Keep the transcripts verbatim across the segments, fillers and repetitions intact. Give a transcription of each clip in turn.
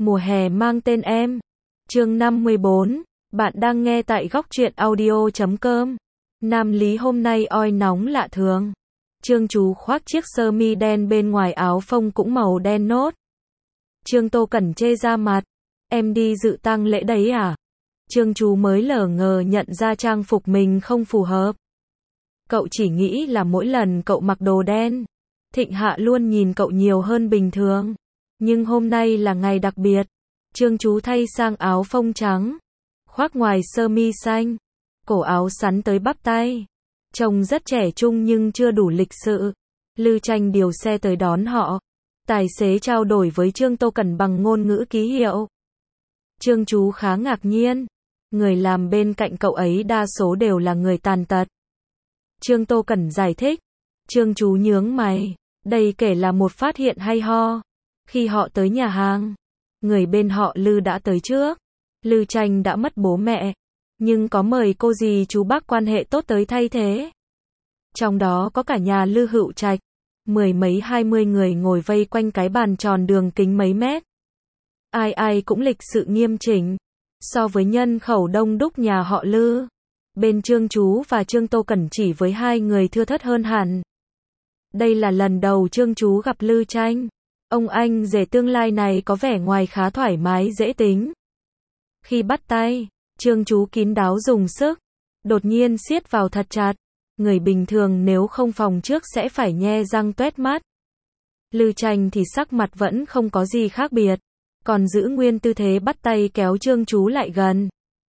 Mùa hè mang tên em. Chương năm mươi bốn. Bạn đang nghe tại góc truyện audio chấm com. Nam Lý hôm nay oi nóng lạ thường. Trương Chú khoác chiếc sơ mi đen, bên ngoài áo phông cũng màu đen nốt. Trương Tô Cẩn chê ra mặt. Em đi dự tang lễ đấy à? Trương Chú mới lờ ngờ nhận ra trang phục mình không phù hợp. Cậu chỉ nghĩ là mỗi lần cậu mặc đồ đen, Thịnh Hạ luôn nhìn cậu nhiều hơn bình thường. Nhưng hôm nay là ngày đặc biệt. Trương Chú thay sang áo phông trắng, khoác ngoài sơ mi xanh, cổ áo sắn tới bắp tay. Trông rất trẻ trung nhưng chưa đủ lịch sự. Lư Tranh điều xe tới đón họ. Tài xế trao đổi với Trương Tô Cẩn bằng ngôn ngữ ký hiệu. Trương Chú khá ngạc nhiên. Người làm bên cạnh cậu ấy đa số đều là người tàn tật. Trương Tô Cẩn giải thích. Trương Chú nhướng mày. Đây kể là một phát hiện hay ho. Khi họ tới nhà hàng, người bên họ Lư đã tới trước. Lư Tranh đã mất bố mẹ, nhưng có mời cô dì chú bác quan hệ tốt tới thay thế. Trong đó có cả nhà Lư Hữu Trạch. Mười mấy hai mươi người ngồi vây quanh cái bàn tròn đường kính mấy mét. Ai ai cũng lịch sự nghiêm chỉnh. So với nhân khẩu đông đúc nhà họ Lư, bên Trương Chú và Trương Tô Cẩn chỉ với hai người thưa thớt hơn hẳn. Đây là lần đầu Trương Chú gặp Lư Tranh. Ông anh rể tương lai này có vẻ ngoài khá thoải mái dễ tính. Khi bắt tay, Trương Chú kín đáo dùng sức, đột nhiên siết vào thật chặt. Người bình thường nếu không phòng trước sẽ phải nhe răng toét mắt. Lư Tranh thì sắc mặt vẫn không có gì khác biệt, còn giữ nguyên tư thế bắt tay kéo Trương Chú lại gần.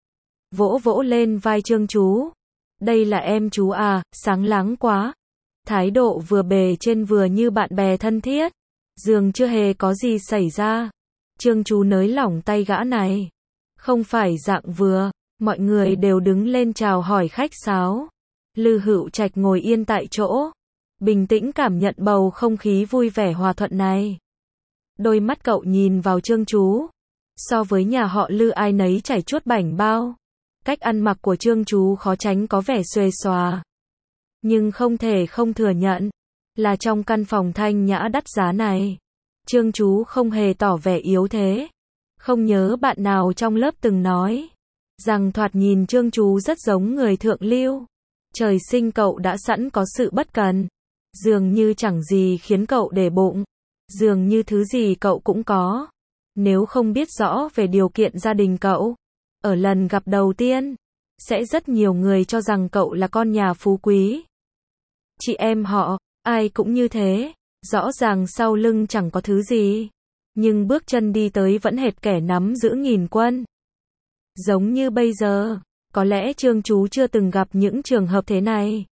Vỗ vỗ lên vai Trương Chú. Đây là em chú à, sáng láng quá. Thái độ vừa bề trên vừa như bạn bè thân thiết. Dường chưa hề có gì xảy ra. Trương Chú nới lỏng tay gã này. Không phải dạng vừa. Mọi người đều đứng lên chào hỏi khách sáo. Lư Hữu Trạch ngồi yên tại chỗ, bình tĩnh cảm nhận bầu không khí vui vẻ hòa thuận này. Đôi mắt cậu nhìn vào Trương Chú. So với nhà họ Lư ai nấy chảy chuốt bảnh bao. Cách ăn mặc của Trương Chú khó tránh có vẻ xuề xòa. Nhưng không thể không thừa nhận là trong căn phòng thanh nhã đắt giá này, Trương Chú không hề tỏ vẻ yếu thế. Không nhớ bạn nào trong lớp từng nói rằng thoạt nhìn Trương Chú rất giống người thượng lưu. Trời sinh cậu đã sẵn có sự bất cần. Dường như chẳng gì khiến cậu để bụng. Dường như thứ gì cậu cũng có. Nếu không biết rõ về điều kiện gia đình cậu, ở lần gặp đầu tiên, sẽ rất nhiều người cho rằng cậu là con nhà phú quý. Chị em họ, ai cũng như thế. Rõ ràng sau lưng chẳng có thứ gì, nhưng bước chân đi tới vẫn hệt kẻ nắm giữ nghìn quân. Giống như bây giờ, có lẽ Trương Chú chưa từng gặp những trường hợp thế này.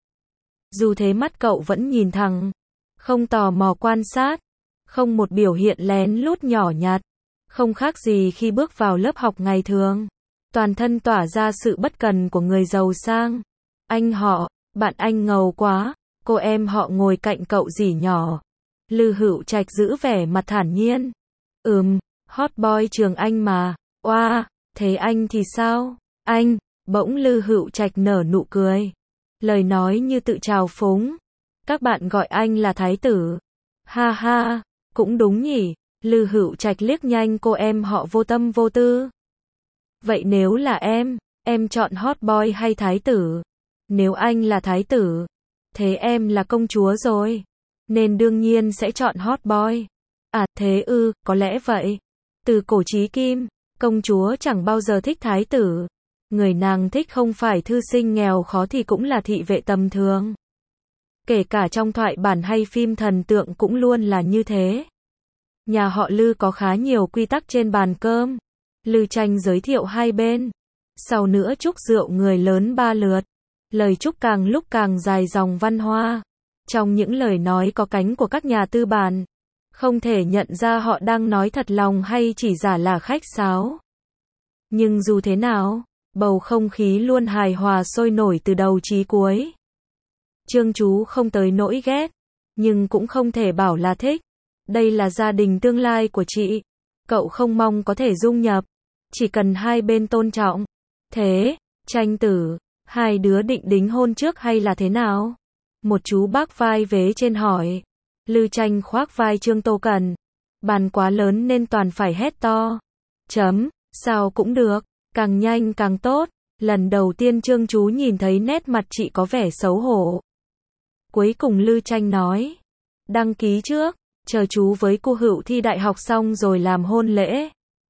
Dù thế mắt cậu vẫn nhìn thẳng, không tò mò quan sát, không một biểu hiện lén lút nhỏ nhặt, không khác gì khi bước vào lớp học ngày thường. Toàn thân tỏa ra sự bất cần của người giàu sang. Anh họ, bạn anh ngầu quá. Cô em họ ngồi cạnh cậu rỉ nhỏ. Lư Hữu Trạch giữ vẻ mặt thản nhiên. Ừm, hot boy trường anh mà. Oa, thế anh thì sao? Anh, bỗng Lư Hữu Trạch nở nụ cười. Lời nói như tự trào phúng. Các bạn gọi anh là thái tử. Ha ha, cũng đúng nhỉ. Lư Hữu Trạch liếc nhanh cô em họ vô tâm vô tư. Vậy nếu là em, em chọn hot boy hay thái tử? Nếu anh là thái tử, thế em là công chúa rồi, nên đương nhiên sẽ chọn hot boy. À, thế ư, có lẽ vậy. Từ cổ chí kim, công chúa chẳng bao giờ thích thái tử. Người nàng thích không phải thư sinh nghèo khó thì cũng là thị vệ tầm thường. Kể cả trong thoại bản hay phim thần tượng cũng luôn là như thế. Nhà họ Lư có khá nhiều quy tắc trên bàn cơm. Lư Tranh giới thiệu hai bên. Sau nữa chúc rượu người lớn ba lượt. Lời chúc càng lúc càng dài dòng văn hoa. Trong những lời nói có cánh của các nhà tư bản, không thể nhận ra họ đang nói thật lòng hay chỉ giả là khách sáo. Nhưng dù thế nào, bầu không khí luôn hài hòa sôi nổi từ đầu chí cuối. Trương Chú không tới nỗi ghét, nhưng cũng không thể bảo là thích. Đây là gia đình tương lai của chị. Cậu không mong có thể dung nhập, chỉ cần hai bên tôn trọng. Thế, Tranh tử, hai đứa định đính hôn trước hay là thế nào? Một chú bác vai vế trên hỏi. Lư Tranh khoác vai Trương Tô Cẩn. Bàn quá lớn nên toàn phải hét to. Chấm, sao cũng được, càng nhanh càng tốt. Lần đầu tiên Trương Chú nhìn thấy nét mặt chị có vẻ xấu hổ. Cuối cùng Lư Tranh nói, đăng ký trước, chờ chú với cô Hựu thi đại học xong rồi làm hôn lễ.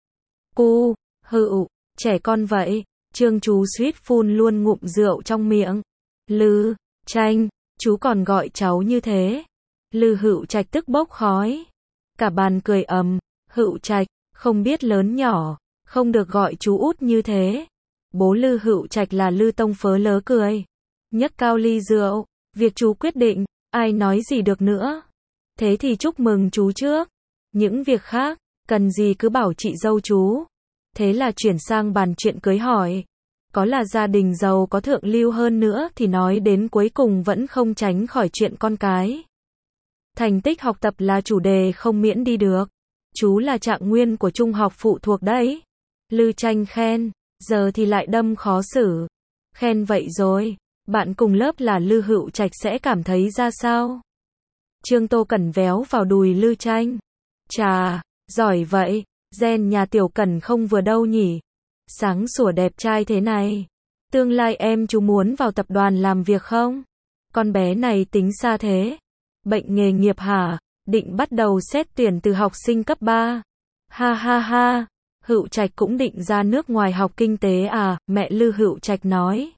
Cô, Hựu, trẻ con vậy. Trương Chú suýt phun luôn ngụm rượu trong miệng. Lư Tranh, chú còn gọi cháu như thế. Lư Hựu Trạch tức bốc khói. Cả bàn cười ầm. Hựu Trạch, không biết lớn nhỏ, không được gọi chú út như thế. Bố Lư Hựu Trạch là Lư Tông Phớ lớ cười. Nhấc cao ly rượu. Việc chú quyết định, ai nói gì được nữa. Thế thì chúc mừng chú trước. Những việc khác, cần gì cứ bảo chị dâu chú. Thế là chuyển sang bàn chuyện cưới hỏi. Có là gia đình giàu có thượng lưu hơn nữa thì nói đến cuối cùng vẫn không tránh khỏi chuyện con cái. Thành tích học tập là chủ đề không miễn đi được. Chú là trạng nguyên của trung học phụ thuộc đấy. Lư Tranh khen, giờ thì lại đâm khó xử. Khen vậy rồi, bạn cùng lớp là Lư Hựu Trạch sẽ cảm thấy ra sao? Trương Tô Cẩn véo vào đùi Lư Tranh. Chà, giỏi vậy, gen nhà Tiểu Cẩn không vừa đâu nhỉ. Sáng sủa đẹp trai thế này. Tương lai em chú muốn vào tập đoàn làm việc không? Con bé này tính xa thế. Bệnh nghề nghiệp hả? Định bắt đầu xét tuyển từ học sinh cấp ba. Ha ha ha, Hựu Trạch cũng định ra nước ngoài học kinh tế à? Mẹ Lư Hựu Trạch nói.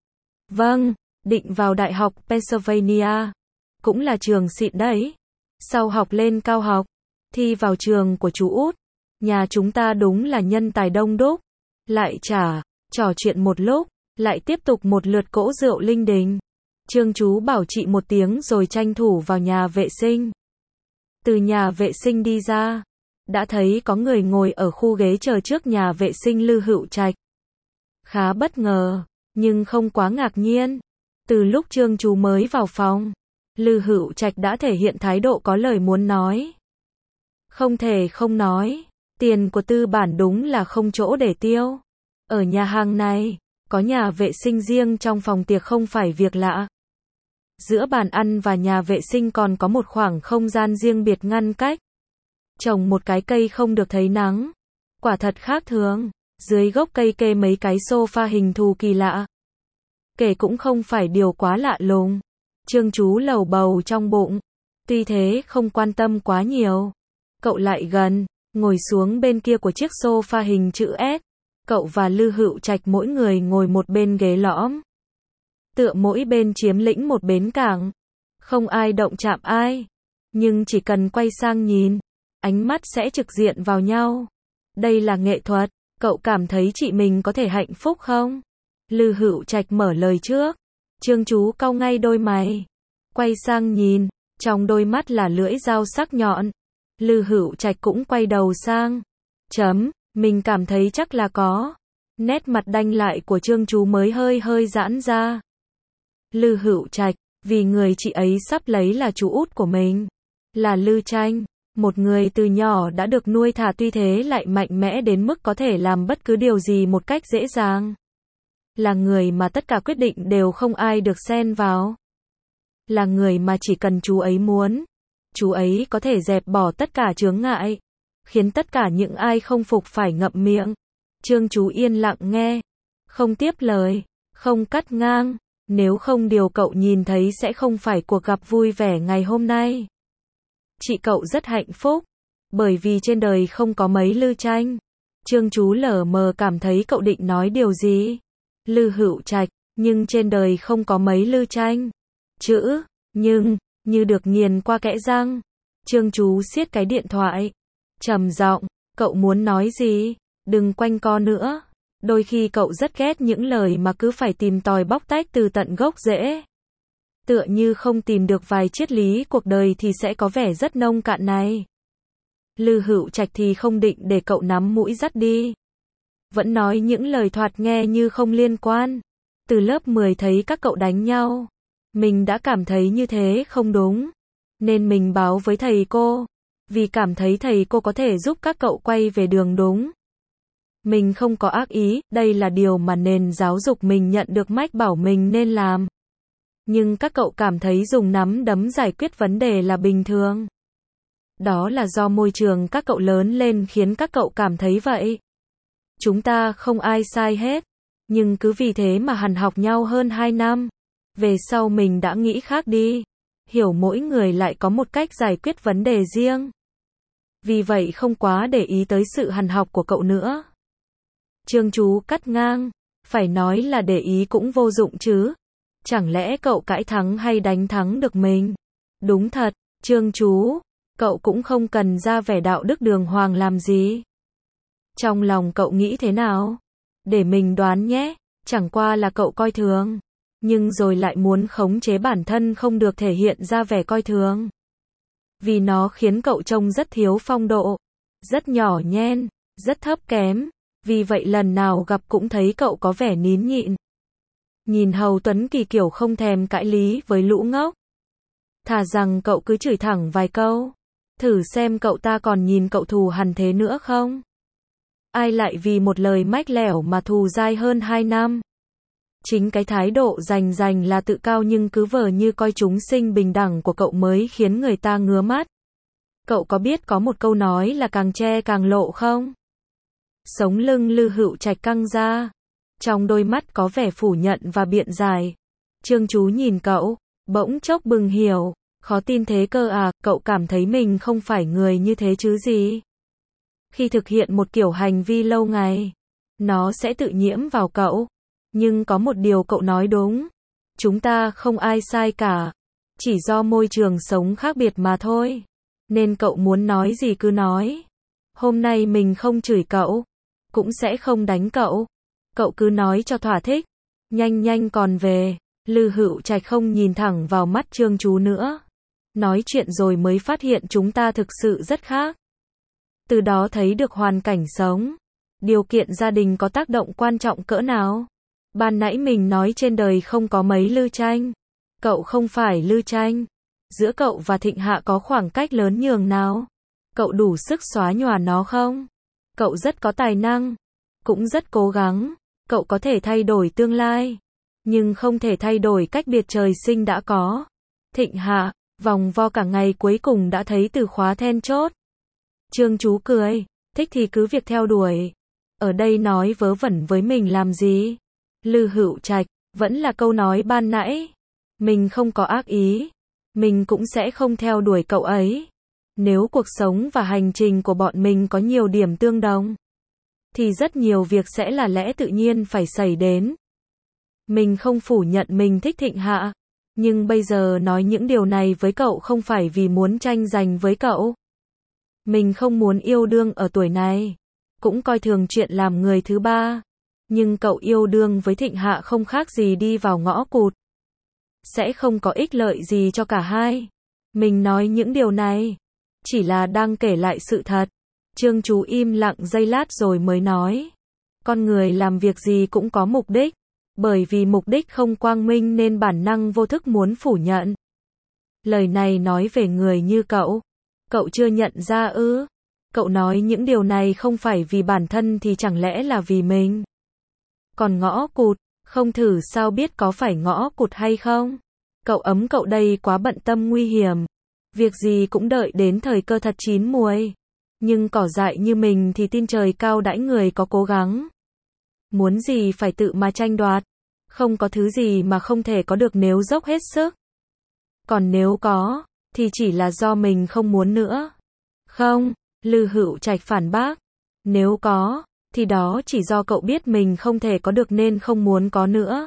Vâng, định vào Đại học Pennsylvania. Cũng là trường xịn đấy. Sau học lên cao học, thi vào trường của chú út. Nhà chúng ta đúng là nhân tài đông đúc. Lại chả, trò chuyện một lúc, lại tiếp tục một lượt cỗ rượu linh đình. Trương Chú bảo chị một tiếng rồi tranh thủ vào nhà vệ sinh. Từ nhà vệ sinh đi ra, đã thấy có người ngồi ở khu ghế chờ trước nhà vệ sinh Lư Hựu Trạch. Khá bất ngờ, nhưng không quá ngạc nhiên. Từ lúc Trương Chú mới vào phòng, Lư Hựu Trạch đã thể hiện thái độ có lời muốn nói. Không thể không nói, tiền của tư bản đúng là không chỗ để tiêu. Ở nhà hàng này, có nhà vệ sinh riêng trong phòng tiệc không phải việc lạ. Giữa bàn ăn và nhà vệ sinh còn có một khoảng không gian riêng biệt ngăn cách. Trồng một cái cây không được thấy nắng. Quả thật khác thường. Dưới gốc cây kê mấy cái sofa hình thù kỳ lạ. Kể cũng không phải điều quá lạ lùng. Trương Chú lầu bầu trong bụng. Tuy thế không quan tâm quá nhiều. Cậu lại gần, ngồi xuống bên kia của chiếc sofa hình chữ S. Cậu và Lư Hựu Trạch mỗi người ngồi một bên ghế lõm. Tựa mỗi bên chiếm lĩnh một bến cảng. Không ai động chạm ai. Nhưng chỉ cần quay sang nhìn, ánh mắt sẽ trực diện vào nhau. Đây là nghệ thuật. Cậu cảm thấy chị mình có thể hạnh phúc không? Lư Hựu Trạch mở lời trước. Trương Chú cau ngay đôi mày. Quay sang nhìn, trong đôi mắt là lưỡi dao sắc nhọn. Lư Hựu Trạch cũng quay đầu sang. Chấm, mình cảm thấy chắc là có. Nét mặt đanh lại của Trương Chú mới hơi hơi giãn ra. Lư Hựu Trạch, vì người chị ấy sắp lấy là chú út của mình. Là Lư Tranh, một người từ nhỏ đã được nuôi thả tuy thế lại mạnh mẽ đến mức có thể làm bất cứ điều gì một cách dễ dàng. Là người mà tất cả quyết định đều không ai được xen vào. Là người mà chỉ cần chú ấy muốn, chú ấy có thể dẹp bỏ tất cả chướng ngại, khiến tất cả những ai không phục phải ngậm miệng. Trương Chú yên lặng nghe, không tiếp lời, không cắt ngang, nếu không điều cậu nhìn thấy sẽ không phải cuộc gặp vui vẻ ngày hôm nay. Chị cậu rất hạnh phúc, bởi vì trên đời không có mấy Lư Tranh. Trương Chú lờ mờ cảm thấy cậu định nói điều gì. Lư Hựu Trạch, nhưng trên đời không có mấy Lư Tranh. Chữ, nhưng, như được nghiền qua kẽ răng. Trương Chú siết cái điện thoại. Trầm giọng, cậu muốn nói gì? Đừng quanh co nữa. Đôi khi cậu rất ghét những lời mà cứ phải tìm tòi bóc tách từ tận gốc rễ. Tựa như không tìm được vài triết lý cuộc đời thì sẽ có vẻ rất nông cạn này. Lư Hựu Trạch thì không định để cậu nắm mũi dắt đi. Vẫn nói những lời thoạt nghe như không liên quan. Từ lớp mười thấy các cậu đánh nhau. Mình đã cảm thấy như thế không đúng. Nên mình báo với thầy cô. Vì cảm thấy thầy cô có thể giúp các cậu quay về đường đúng. Mình không có ác ý, đây là điều mà nền giáo dục mình nhận được mách bảo mình nên làm. Nhưng các cậu cảm thấy dùng nắm đấm giải quyết vấn đề là bình thường. Đó là do môi trường các cậu lớn lên khiến các cậu cảm thấy vậy. Chúng ta không ai sai hết. Nhưng cứ vì thế mà hằn học nhau hơn hai năm. Về sau mình đã nghĩ khác đi. Hiểu mỗi người lại có một cách giải quyết vấn đề riêng. Vì vậy không quá để ý tới sự hằn học của cậu nữa. Trương Chú cắt ngang. Phải nói là để ý cũng vô dụng chứ. Chẳng lẽ cậu cãi thắng hay đánh thắng được mình? Đúng thật, Trương Chú. Cậu cũng không cần ra vẻ đạo đức đường hoàng làm gì. Trong lòng cậu nghĩ thế nào? Để mình đoán nhé. Chẳng qua là cậu coi thường. Nhưng rồi lại muốn khống chế bản thân không được thể hiện ra vẻ coi thường. Vì nó khiến cậu trông rất thiếu phong độ. Rất nhỏ nhen. Rất thấp kém. Vì vậy lần nào gặp cũng thấy cậu có vẻ nín nhịn. Nhìn Hầu Tuấn Kỳ kiểu không thèm cãi lý với lũ ngốc. Thà rằng cậu cứ chửi thẳng vài câu. Thử xem cậu ta còn nhìn cậu thù hằn thế nữa không? Ai lại vì một lời mách lẻo mà thù dai hơn hai năm? Chính cái thái độ rành rành là tự cao nhưng cứ vờ như coi chúng sinh bình đẳng của cậu mới khiến người ta ngứa mắt. Cậu có biết có một câu nói là càng che càng lộ không? Sống lưng Lư Hữu Trạch căng ra. Trong đôi mắt có vẻ phủ nhận và biện giải. Trương Chú nhìn cậu, bỗng chốc bừng hiểu. Khó tin thế cơ à, cậu cảm thấy mình không phải người như thế chứ gì? Khi thực hiện một kiểu hành vi lâu ngày, nó sẽ tự nhiễm vào cậu. Nhưng có một điều cậu nói đúng. Chúng ta không ai sai cả. Chỉ do môi trường sống khác biệt mà thôi. Nên cậu muốn nói gì cứ nói. Hôm nay mình không chửi cậu. Cũng sẽ không đánh cậu. Cậu cứ nói cho thỏa thích. Nhanh nhanh còn về. Lư Hữu Trạch không nhìn thẳng vào mắt Trương Chú nữa. Nói chuyện rồi mới phát hiện chúng ta thực sự rất khác. Từ đó thấy được hoàn cảnh sống. Điều kiện gia đình có tác động quan trọng cỡ nào. Ban nãy mình nói trên đời không có mấy Lư Tranh. Cậu không phải Lư Tranh. Giữa cậu và Thịnh Hạ có khoảng cách lớn nhường nào. Cậu đủ sức xóa nhòa nó không? Cậu rất có tài năng. Cũng rất cố gắng. Cậu có thể thay đổi tương lai. Nhưng không thể thay đổi cách biệt trời sinh đã có. Thịnh Hạ, vòng vo cả ngày cuối cùng đã thấy từ khóa then chốt. Trương Chú cười. Thích thì cứ việc theo đuổi. Ở đây nói vớ vẩn với mình làm gì? Lư Hữu Trạch, vẫn là câu nói ban nãy. Mình không có ác ý. Mình cũng sẽ không theo đuổi cậu ấy. Nếu cuộc sống và hành trình của bọn mình có nhiều điểm tương đồng, thì rất nhiều việc sẽ là lẽ tự nhiên phải xảy đến. Mình không phủ nhận mình thích Thịnh Hạ. Nhưng bây giờ nói những điều này với cậu không phải vì muốn tranh giành với cậu. Mình không muốn yêu đương ở tuổi này. Cũng coi thường chuyện làm người thứ ba. Nhưng cậu yêu đương với Thịnh Hạ không khác gì đi vào ngõ cụt. Sẽ không có ích lợi gì cho cả hai. Mình nói những điều này chỉ là đang kể lại sự thật. Trương Chú im lặng giây lát rồi mới nói. Con người làm việc gì cũng có mục đích. Bởi vì mục đích không quang minh nên bản năng vô thức muốn phủ nhận. Lời này nói về người như cậu. Cậu chưa nhận ra ư? Cậu nói những điều này không phải vì bản thân thì chẳng lẽ là vì mình? Còn ngõ cụt, không thử sao biết có phải ngõ cụt hay không? Cậu ấm cậu đây quá bận tâm nguy hiểm. Việc gì cũng đợi đến thời cơ thật chín muồi. Nhưng cỏ dại như mình thì tin trời cao đãi người có cố gắng. Muốn gì phải tự mà tranh đoạt. Không có thứ gì mà không thể có được nếu dốc hết sức. Còn nếu có, thì chỉ là do mình không muốn nữa. Không, Lư Hữu Trạch phản bác. Nếu có, thì đó chỉ do cậu biết mình không thể có được nên không muốn có nữa.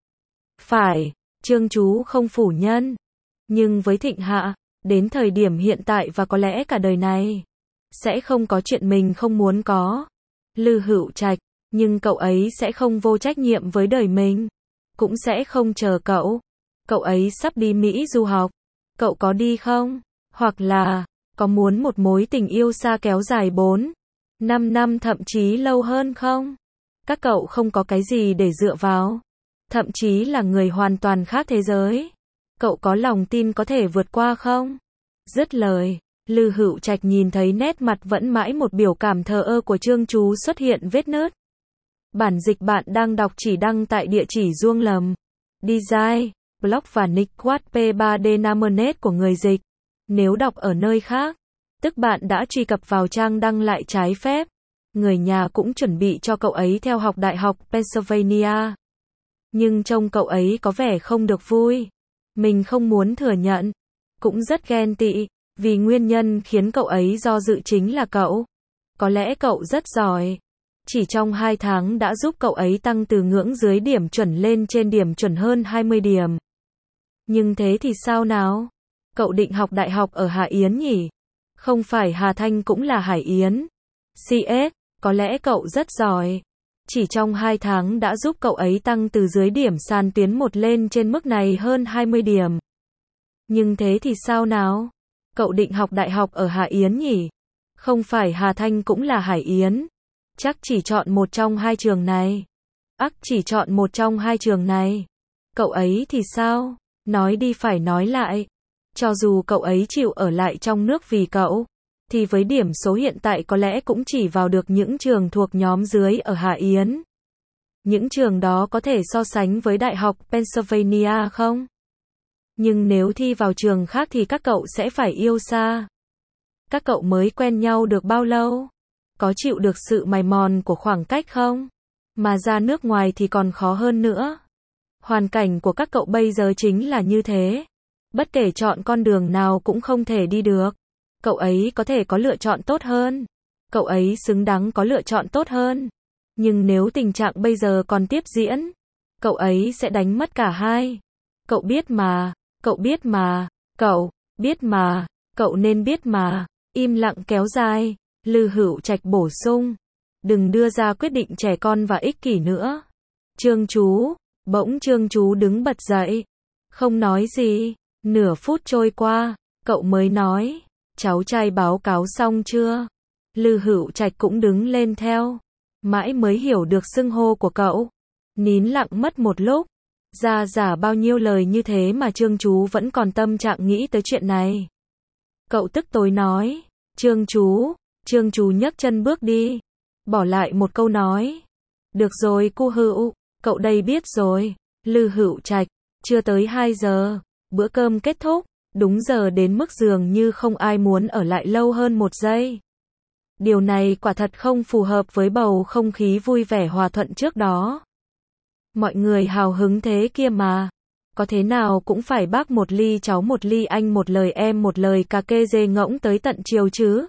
Phải, Trương Chú không phủ nhận. Nhưng với Thịnh Hạ, đến thời điểm hiện tại và có lẽ cả đời này, sẽ không có chuyện mình không muốn có. Lư Hữu Trạch, nhưng cậu ấy sẽ không vô trách nhiệm với đời mình. Cũng sẽ không chờ cậu. Cậu ấy sắp đi Mỹ du học. Cậu có đi không? Hoặc là, có muốn một mối tình yêu xa kéo dài bốn, năm năm thậm chí lâu hơn không? Các cậu không có cái gì để dựa vào. Thậm chí là người hoàn toàn khác thế giới. Cậu có lòng tin có thể vượt qua không? Dứt lời, Lư Hữu Trạch nhìn thấy nét mặt vẫn mãi một biểu cảm thờ ơ của Trương Chú xuất hiện vết nứt. Bản dịch bạn đang đọc chỉ đăng tại địa chỉ Duông Lầm. Design, blog và nick quát P ba D Namenet của người dịch. Nếu đọc ở nơi khác, tức bạn đã truy cập vào trang đăng lại trái phép. người nhà cũng chuẩn bị cho cậu ấy theo học Đại học Pennsylvania. Nhưng trông cậu ấy có vẻ không được vui. Mình không muốn thừa nhận. Cũng rất ghen tị, vì nguyên nhân khiến cậu ấy do dự chính là cậu. Có lẽ cậu rất giỏi. Chỉ trong hai tháng đã giúp cậu ấy tăng từ ngưỡng dưới điểm chuẩn lên trên điểm chuẩn hơn hai mươi điểm. Nhưng thế thì sao nào? Cậu định học đại học ở Hà Yến nhỉ? Không phải Hà Thanh cũng là Hải Yến. xê ét, có lẽ cậu rất giỏi. Chỉ trong hai tháng đã giúp cậu ấy tăng từ dưới điểm sàn tuyến một lên trên mức này hơn hai mươi điểm. Nhưng thế thì sao nào? Cậu định học đại học ở Hà Yến nhỉ? Không phải Hà Thanh cũng là Hải Yến. Chắc chỉ chọn một trong hai trường này. Ắt chỉ chọn một trong hai trường này. Cậu ấy thì sao? Nói đi phải nói lại. Cho dù cậu ấy chịu ở lại trong nước vì cậu, thì với điểm số hiện tại có lẽ cũng chỉ vào được những trường thuộc nhóm dưới ở Hà Yến. Những trường đó có thể so sánh với Đại học Pennsylvania không? Nhưng nếu thi vào trường khác thì các cậu sẽ phải yêu xa. Các cậu mới quen nhau được bao lâu? Có chịu được sự mài mòn của khoảng cách không? Mà ra nước ngoài thì còn khó hơn nữa. Hoàn cảnh của các cậu bây giờ chính là như thế. Bất kể chọn con đường nào cũng không thể đi được. Cậu ấy có thể có lựa chọn tốt hơn. Cậu ấy xứng đáng có lựa chọn tốt hơn. Nhưng nếu tình trạng bây giờ còn tiếp diễn, cậu ấy sẽ đánh mất cả hai. Cậu biết mà, cậu biết mà, cậu biết mà, cậu nên biết mà. Im lặng kéo dài, Lư Hữu Trạch bổ sung. Đừng đưa ra quyết định trẻ con và ích kỷ nữa. Trương Chú, bỗng Trương Chú đứng bật dậy. Không nói gì, nửa phút trôi qua, cậu mới nói. Cháu trai báo cáo xong chưa? Lư Hữu Trạch cũng đứng lên theo. Mãi mới hiểu được xưng hô của cậu. Nín lặng mất một lúc. Ra giả bao nhiêu lời như thế mà Trương Chú vẫn còn tâm trạng nghĩ tới chuyện này. Cậu tức tối nói. Trương Chú, Trương Chú nhấc chân bước đi. Bỏ lại một câu nói. Được rồi cu Hữu, cậu đây biết rồi. Lư Hữu Trạch, chưa tới hai giờ. Bữa cơm kết thúc. Đúng giờ đến mức dường như không ai muốn ở lại lâu hơn một giây. Điều này quả thật không phù hợp với bầu không khí vui vẻ hòa thuận trước đó. Mọi người hào hứng thế kia mà. Có thế nào cũng phải bác một ly cháu một ly anh một lời em một lời cà kê dê ngỗng tới tận chiều chứ.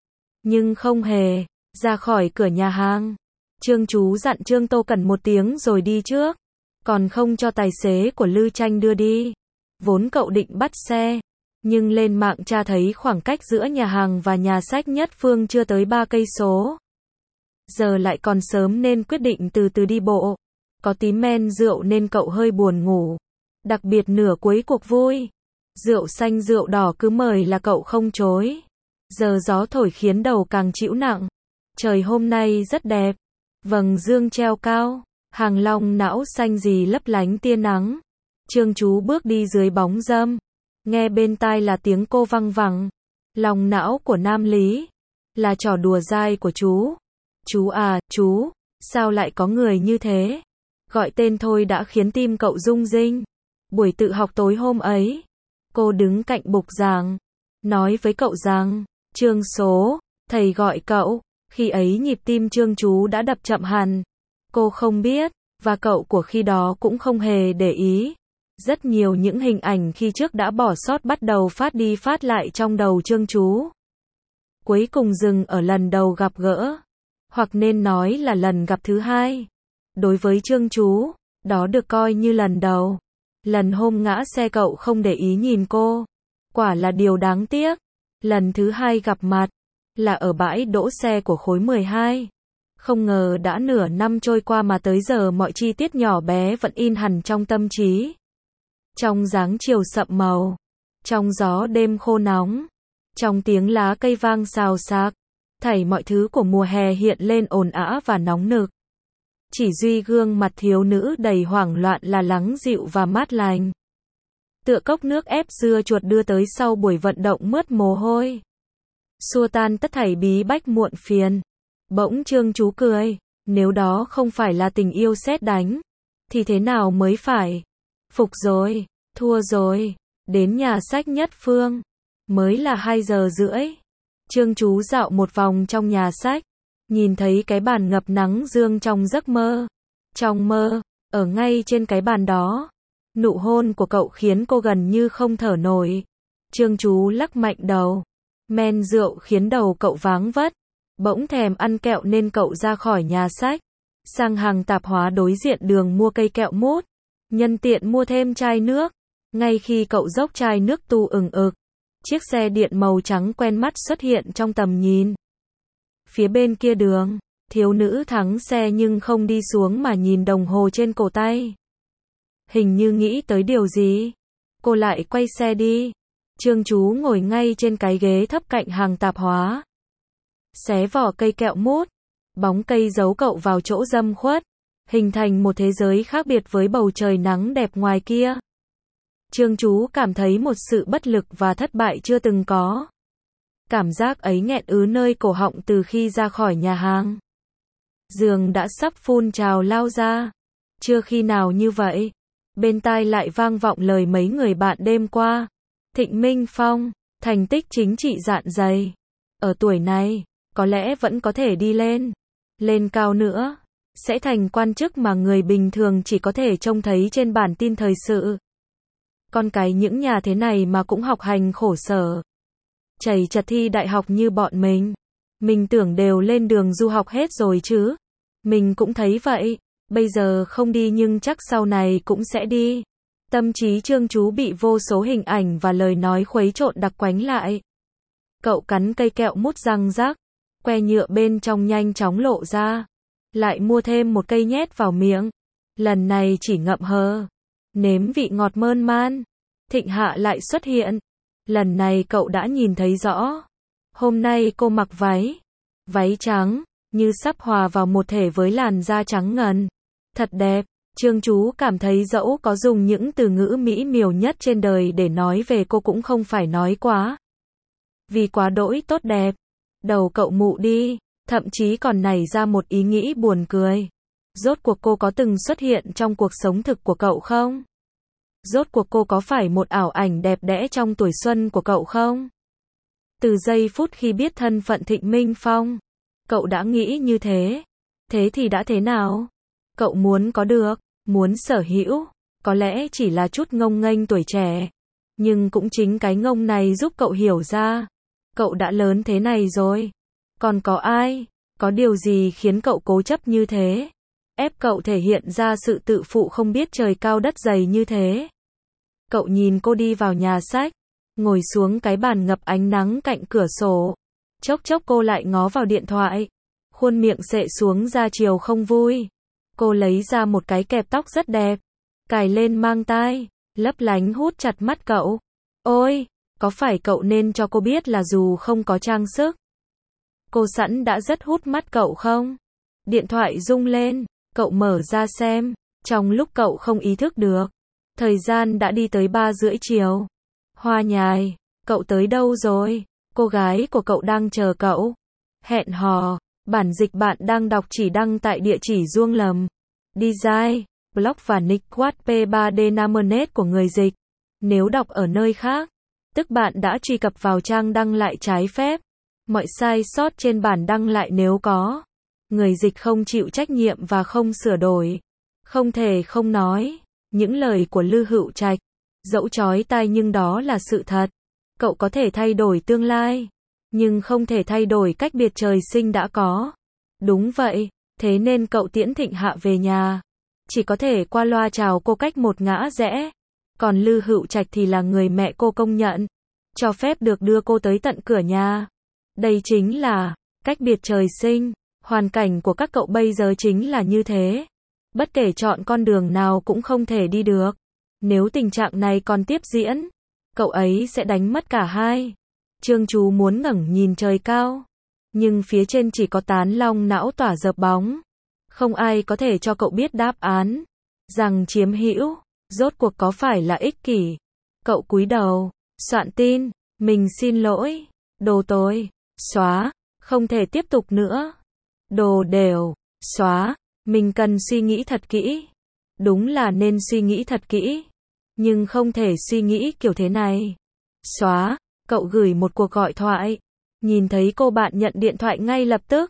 Nhưng không hề. Ra khỏi cửa nhà hàng. Trương Chú dặn Trương Tô Cẩn một tiếng rồi đi trước. Còn không cho tài xế của Lư Tranh đưa đi. Vốn cậu định bắt xe, nhưng lên mạng tra thấy khoảng cách giữa nhà hàng và nhà sách Nhất Phương chưa tới ba cây số. Giờ lại còn sớm nên quyết định từ từ đi bộ. Có tí men rượu nên cậu hơi buồn ngủ. Đặc biệt nửa cuối cuộc vui. Rượu xanh rượu đỏ cứ mời là cậu không chối. Giờ gió thổi khiến đầu càng chịu nặng. Trời hôm nay rất đẹp. Vầng dương treo cao. Hàng long não xanh gì lấp lánh tia nắng. Trương Chú bước đi dưới bóng râm. Nghe bên tai là tiếng cô văng vẳng. Lòng não của Nam Lý. Là trò đùa dai của chú. Chú à, chú. Sao lại có người như thế? Gọi tên thôi đã khiến tim cậu rung rinh. Buổi tự học tối hôm ấy. Cô đứng cạnh bục giảng. Nói với cậu rằng. Trương Số. Thầy gọi cậu. Khi ấy nhịp tim Trương Chú đã đập chậm hẳn. Cô không biết. Và cậu của khi đó cũng không hề để ý. Rất nhiều những hình ảnh khi trước đã bỏ sót bắt đầu phát đi phát lại trong đầu Trương Chú. Cuối cùng dừng ở lần đầu gặp gỡ. Hoặc nên nói là lần gặp thứ hai. Đối với Trương Chú, đó được coi như lần đầu. Lần hôm ngã xe cậu không để ý nhìn cô. Quả là điều đáng tiếc. Lần thứ hai gặp mặt, là ở bãi đỗ xe của khối mười hai. Không ngờ đã nửa năm trôi qua mà tới giờ mọi chi tiết nhỏ bé vẫn in hẳn trong tâm trí. Trong dáng chiều sậm màu, trong gió đêm khô nóng, trong tiếng lá cây vang xào xạc, thảy mọi thứ của mùa hè hiện lên ồn ào và nóng nực. Chỉ duy gương mặt thiếu nữ đầy hoảng loạn là lắng dịu và mát lành. Tựa cốc nước ép dưa chuột đưa tới sau buổi vận động mướt mồ hôi. Xua tan tất thảy bí bách muộn phiền. Bỗng Trương Chú cười, nếu đó không phải là tình yêu sét đánh, thì thế nào mới phải? Phục rồi, thua rồi, đến nhà sách Nhất Phương, mới là hai giờ rưỡi. Trương Chú dạo một vòng trong nhà sách, nhìn thấy cái bàn ngập nắng dương trong giấc mơ. Trong mơ, ở ngay trên cái bàn đó, nụ hôn của cậu khiến cô gần như không thở nổi. Trương Chú lắc mạnh đầu. Men rượu khiến đầu cậu váng vất. Bỗng thèm ăn kẹo nên cậu ra khỏi nhà sách, sang hàng tạp hóa đối diện đường mua cây kẹo mút. Nhân tiện mua thêm chai nước. Ngay khi cậu dốc chai nước tu ừng ực, chiếc xe điện màu trắng quen mắt xuất hiện trong tầm nhìn. Phía bên kia đường, thiếu nữ thắng xe nhưng không đi xuống mà nhìn đồng hồ trên cổ tay. Hình như nghĩ tới điều gì, cô lại quay xe đi. Trương Chú ngồi ngay trên cái ghế thấp cạnh hàng tạp hóa, xé vỏ cây kẹo mút. Bóng cây giấu cậu vào chỗ râm khuất, hình thành một thế giới khác biệt với bầu trời nắng đẹp ngoài kia. Trương Chú cảm thấy một sự bất lực và thất bại chưa từng có. Cảm giác ấy nghẹn ứ nơi cổ họng từ khi ra khỏi nhà hàng. Giường đã sắp phun trào lao ra. Chưa khi nào như vậy. Bên tai lại vang vọng lời mấy người bạn đêm qua. Thịnh Minh Phong, thành tích chính trị dạn dày. Ở tuổi này, có lẽ vẫn có thể đi lên. Lên cao nữa, sẽ thành quan chức mà người bình thường chỉ có thể trông thấy trên bản tin thời sự. Con cái những nhà thế này mà cũng học hành khổ sở, chầy chật thi đại học như bọn mình. Mình tưởng đều lên đường du học hết rồi chứ. Mình cũng thấy vậy. Bây giờ không đi nhưng chắc sau này cũng sẽ đi. Tâm trí Trương Chú bị vô số hình ảnh và lời nói khuấy trộn đặc quánh lại. Cậu cắn cây kẹo mút răng rắc. Que nhựa bên trong nhanh chóng lộ ra. Lại mua thêm một cây nhét vào miệng. Lần này chỉ ngậm hờ. Nếm vị ngọt mơn man. Thịnh Hạ lại xuất hiện. Lần này cậu đã nhìn thấy rõ. Hôm nay cô mặc váy. Váy trắng, như sắp hòa vào một thể với làn da trắng ngần. Thật đẹp. Trương Chú cảm thấy dẫu có dùng những từ ngữ mỹ miều nhất trên đời để nói về cô cũng không phải nói quá. Vì quá đỗi tốt đẹp. Đầu cậu mụ đi. Thậm chí còn nảy ra một ý nghĩ buồn cười. Rốt cuộc cô có từng xuất hiện trong cuộc sống thực của cậu không? Rốt cuộc cô có phải một ảo ảnh đẹp đẽ trong tuổi xuân của cậu không? Từ giây phút khi biết thân phận Thịnh Minh Phong, cậu đã nghĩ như thế. Thế thì đã thế nào? Cậu muốn có được, muốn sở hữu, có lẽ chỉ là chút ngông nghênh tuổi trẻ. Nhưng cũng chính cái ngông này giúp cậu hiểu ra. Cậu đã lớn thế này rồi. Còn có ai, có điều gì khiến cậu cố chấp như thế? Ép cậu thể hiện ra sự tự phụ không biết trời cao đất dày như thế. Cậu nhìn cô đi vào nhà sách, ngồi xuống cái bàn ngập ánh nắng cạnh cửa sổ. Chốc chốc cô lại ngó vào điện thoại. Khuôn miệng xệ xuống ra chiều không vui. Cô lấy ra một cái kẹp tóc rất đẹp, cài lên mang tai, lấp lánh hút chặt mắt cậu. Ôi, có phải cậu nên cho cô biết là dù không có trang sức, cô sẵn đã rất hút mắt cậu không? Điện thoại rung lên, cậu mở ra xem. Trong lúc cậu không ý thức được, thời gian đã đi tới ba rưỡi chiều. Hoa Nhài, cậu tới đâu rồi? Cô gái của cậu đang chờ cậu. Hẹn hò, bản dịch bạn đang đọc chỉ đăng tại địa chỉ Duông Lầm. Design, blog và nick quát p ba d Namenet của người dịch. Nếu đọc ở nơi khác, tức bạn đã truy cập vào trang đăng lại trái phép. Mọi sai sót trên bản đăng lại nếu có, người dịch không chịu trách nhiệm và không sửa đổi. Không thể không nói, những lời của Lư Hữu Trạch, dẫu chói tai nhưng đó là sự thật. Cậu có thể thay đổi tương lai, nhưng không thể thay đổi cách biệt trời sinh đã có. Đúng vậy, thế nên cậu tiễn Thịnh Hạ về nhà. Chỉ có thể qua loa chào cô cách một ngã rẽ. Còn Lư Hữu Trạch thì là người mẹ cô công nhận, cho phép được đưa cô tới tận cửa nhà. Đây chính là cách biệt trời sinh. Hoàn cảnh của các cậu bây giờ chính là như thế. Bất kể chọn con đường nào cũng không thể đi được. Nếu tình trạng này còn tiếp diễn, cậu ấy sẽ đánh mất cả hai. Trương Chú muốn ngẩng nhìn trời cao, nhưng phía trên chỉ có tán long não tỏa dợp bóng. Không ai có thể cho cậu biết đáp án. Rằng chiếm hữu, rốt cuộc có phải là ích kỷ? Cậu cúi đầu, soạn tin, mình xin lỗi, đồ tồi, xóa, không thể tiếp tục nữa. Đồ đều, xóa, mình cần suy nghĩ thật kỹ. Đúng là nên suy nghĩ thật kỹ, nhưng không thể suy nghĩ kiểu thế này. Xóa, cậu gửi một cuộc gọi thoại, nhìn thấy cô bạn nhận điện thoại ngay lập tức.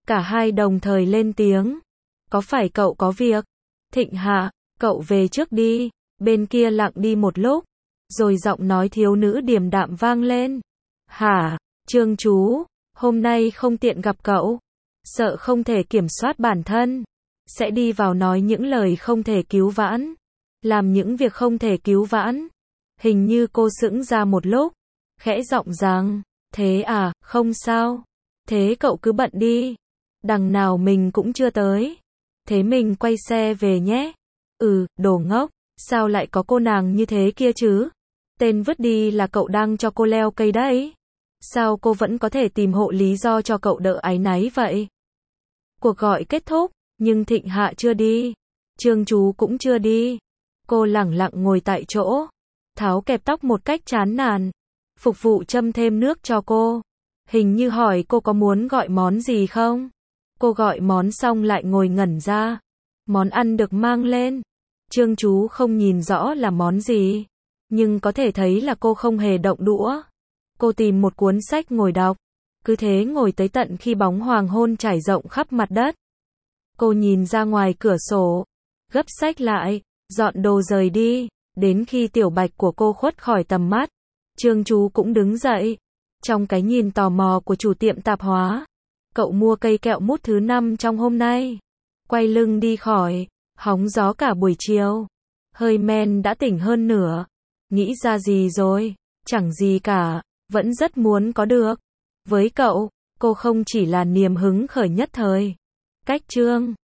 Cả hai đồng thời lên tiếng. Có phải cậu có việc? Thịnh Hạ, cậu về trước đi. Bên kia lặng đi một lúc, rồi giọng nói thiếu nữ điềm đạm vang lên. Hả, Trương chú, hôm nay không tiện gặp cậu. Sợ không thể kiểm soát bản thân, sẽ đi vào nói những lời không thể cứu vãn, làm những việc không thể cứu vãn. Hình như cô sững ra một lúc, khẽ giọng rằng, thế à, không sao. Thế cậu cứ bận đi, đằng nào mình cũng chưa tới. Thế mình quay xe về nhé. Ừ, đồ ngốc, sao lại có cô nàng như thế kia chứ? Tên vứt đi là cậu đang cho cô leo cây đấy. Sao cô vẫn có thể tìm hộ lý do cho cậu đỡ áy náy vậy? Cuộc gọi kết thúc, nhưng Thịnh Hạ chưa đi. Trương chú cũng chưa đi. Cô lẳng lặng ngồi tại chỗ, tháo kẹp tóc một cách chán nản. Phục vụ châm thêm nước cho cô. Hình như hỏi cô có muốn gọi món gì không? Cô gọi món xong lại ngồi ngẩn ra. Món ăn được mang lên. Trương chú không nhìn rõ là món gì, nhưng có thể thấy là cô không hề động đũa. Cô tìm một cuốn sách ngồi đọc. Cứ thế ngồi tới tận khi bóng hoàng hôn trải rộng khắp mặt đất. Cô nhìn ra ngoài cửa sổ, gấp sách lại, dọn đồ rời đi. Đến khi tiểu bạch của cô khuất khỏi tầm mắt, Trương chú cũng đứng dậy. Trong cái nhìn tò mò của chủ tiệm tạp hóa, cậu mua cây kẹo mút thứ năm trong hôm nay. Quay lưng đi khỏi, hóng gió cả buổi chiều. Hơi men đã tỉnh hơn nửa. Nghĩ ra gì rồi? Chẳng gì cả, vẫn rất muốn có được. Với cậu, cô không chỉ là niềm hứng khởi nhất thời. Cách chương